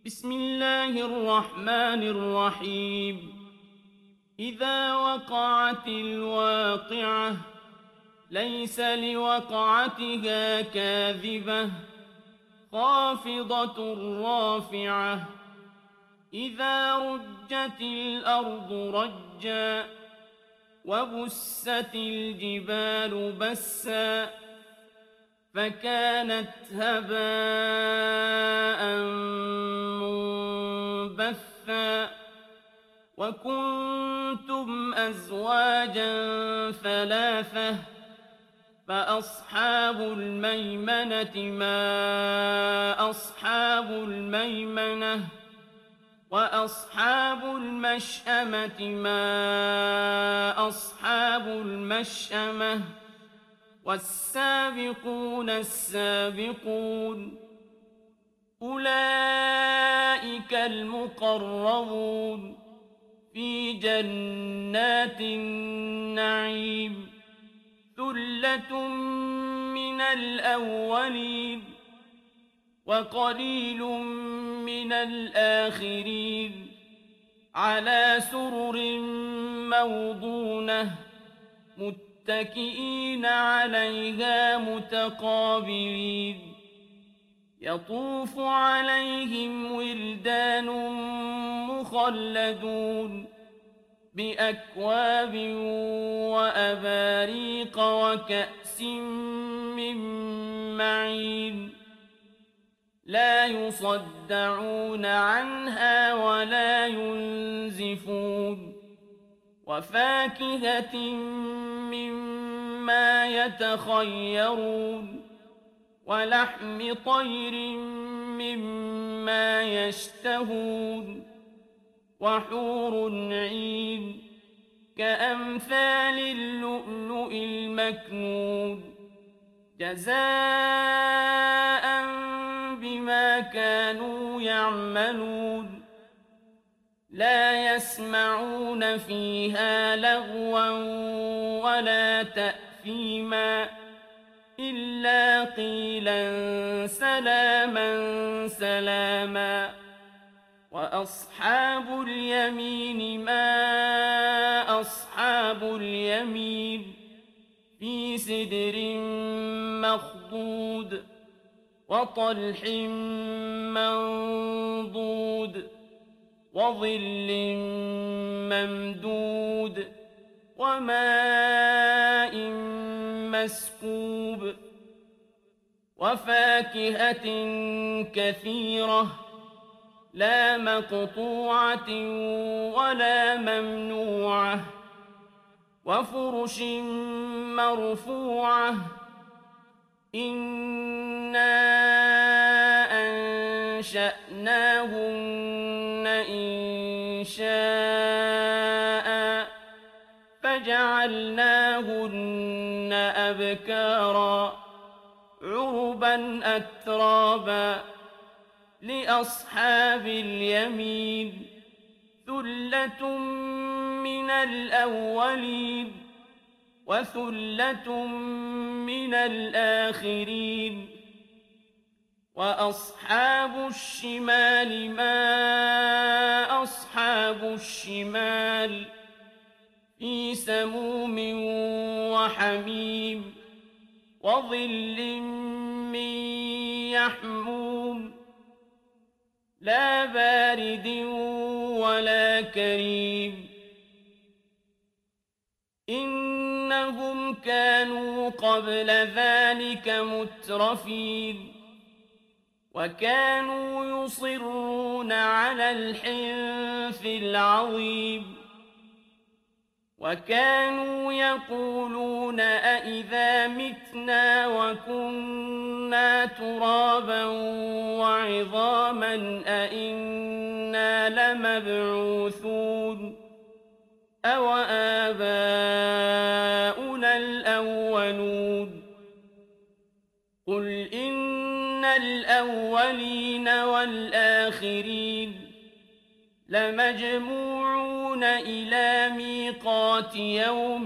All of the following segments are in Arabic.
بسم الله الرحمن الرحيم إذا وقعت الواقعة ليس لوقعتها كاذبة خافضة رافعة إذا رجت الأرض رجا وبست الجبال بسا فكانت هباء منبثا وكنتم أزواجا ثلاثة فأصحاب الميمنة ما أصحاب الميمنة وأصحاب المشأمة ما أصحاب المشأمة والسابقون السابقون أولئك المقربون في جنات النعيم ثلة من الأولين وقليل من الآخرين على سرر موضونة متكئين عليها متقابلين يطوف عليهم ولدان مخلدون بأكواب وأباريق وكأس من معين لا يصدعون عنها ولا ينزفون وفاكهة مما يتخيرون ولحم طير مما يشتهون وحور عين كأمثال اللؤلؤ المكنون جزاء بما كانوا يعملون لا يسمعون فيها لغوا ولا تأثيما إلا قيلا سلاما سلاما وأصحاب اليمين ما أصحاب اليمين في سدر مخضود وطلح منضود وظل ممدود وماء مسكوب وفاكهة كثيرة لا مقطوعة ولا ممنوعة وفرش مرفوعة إنا أنشأناهن إنشاء فجعلناهن أبكارا عربا أترابا لأصحاب اليمين ثلة من الأولين وثلة من الآخرين وأصحاب الشمال ما أصحاب الشمال في سموم وحميم وظل من يحموم لا بارد ولا كريم إنهم كانوا قبل ذلك مترفين وكانوا يصرون على الحنث العظيم وكانوا يقولون أئذا متنا وكنا ترابا وعظاما أئنا لمبعوثون أو آباؤنا الأولون قل إن الأولين والآخرين لمجموعون إلى ميقات يوم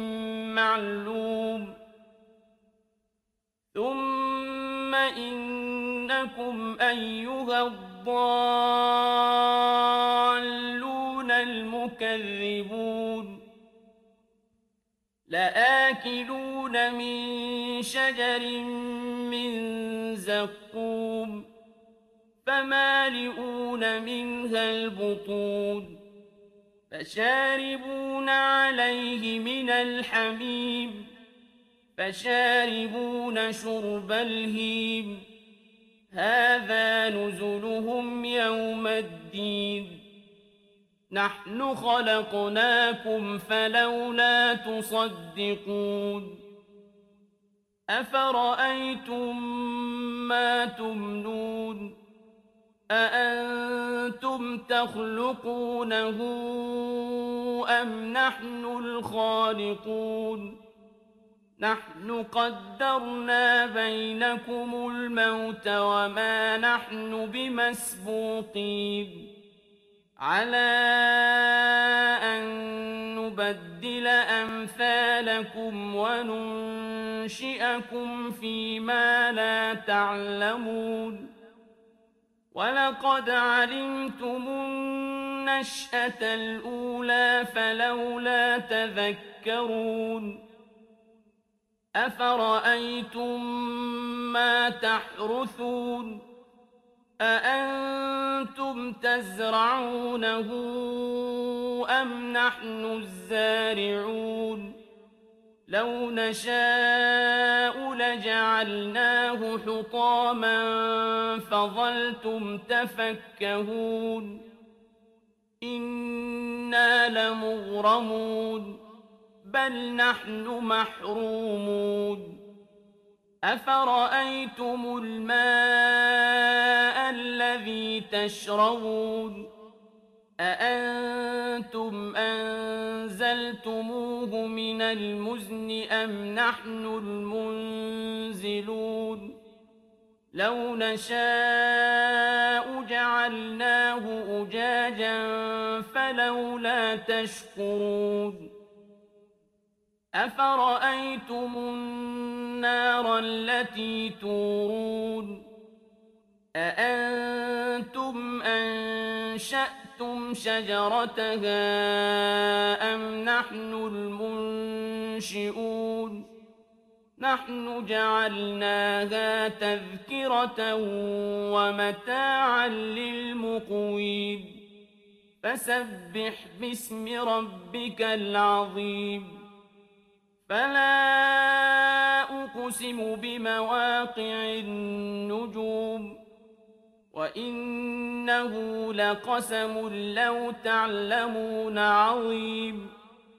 معلوم ثم إنكم أيها الضالون المكذبون لآكلون من شجر من زقوم فمالئون منها البطون فشاربون عليه من الحميم فشاربون شرب الهيم هذا نزلهم يوم الدين نحن خلقناكم فلولا تصدقون أفرأيتم ما تمنون أأنتم تخلقونه أم نحن الخالقون نحن قدرنا بينكم الموت وما نحن بمسبوقين على أن نبدل أمثالكم وننشئكم فيما لا تعلمون ولقد علمتم النشأة الأولى فلولا تذكرون أفرأيتم ما تحرثون أأنتم تزرعونه أم نحن الزارعون لو نشاء لجعلناه حطاما فظلتم تفكهون إنا لمغرمون بل نحن محرومون أفرأيتم الماء الذي تشربون أأنتم أنزلتموه من المزن أم نحن المنزلون لو نشاء جعلناه أجاجا فلولا تشكرون أفرأيتم النار التي تورون أأنتم أنشأتم شجرتها أم نحن المنشئون نحن جعلناها تذكرة ومتاعا للمقوين فسبح باسم ربك العظيم فلا أقسم بمواقع النجوم وإنه لقسم لو تعلمون عظيم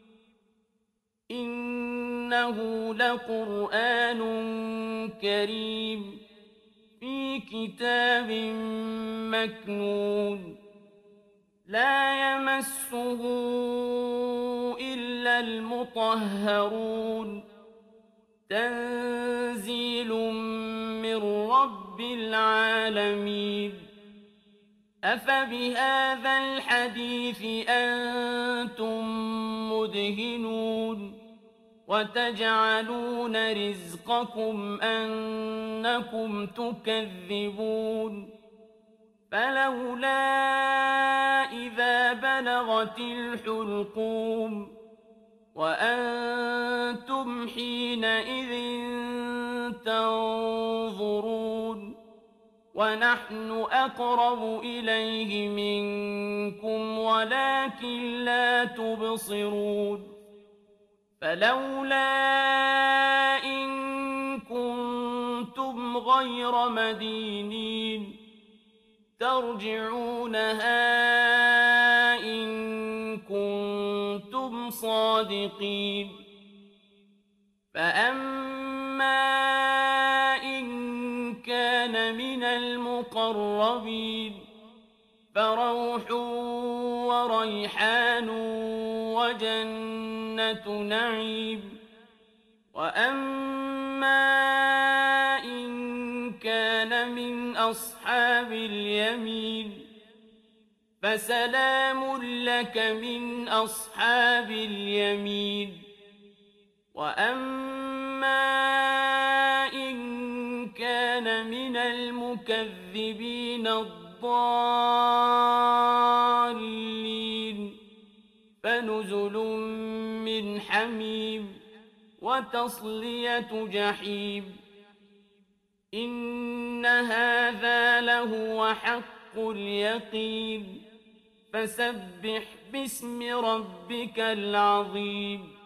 إنه لقرآن كريم في كتاب مكنون لا يمسه إلا المطهرون تنزيل من رب العالمين أفبهذا الحديث أنتم مدهنون وتجعلون رزقكم أنكم تكذبون فلولا إذا بلغت الحلقوم وأنتم حينئذ تنظرون ونحن أقرب إليه منكم ولكن لا تبصرون فلولا إن كنتم غير مدينين ترجعونها إن كنتم صادقين فأما إن كان من المقربين فروح وريحان وجنة نعيم وأما إن كان من أصحاب اليمين فسلام لك من أصحاب اليمين وأما إن كان من المكذبين الضالين فنزل من حميم وتصلية جحيم إن هذا لهو حق اليقين فسبح باسم ربك العظيم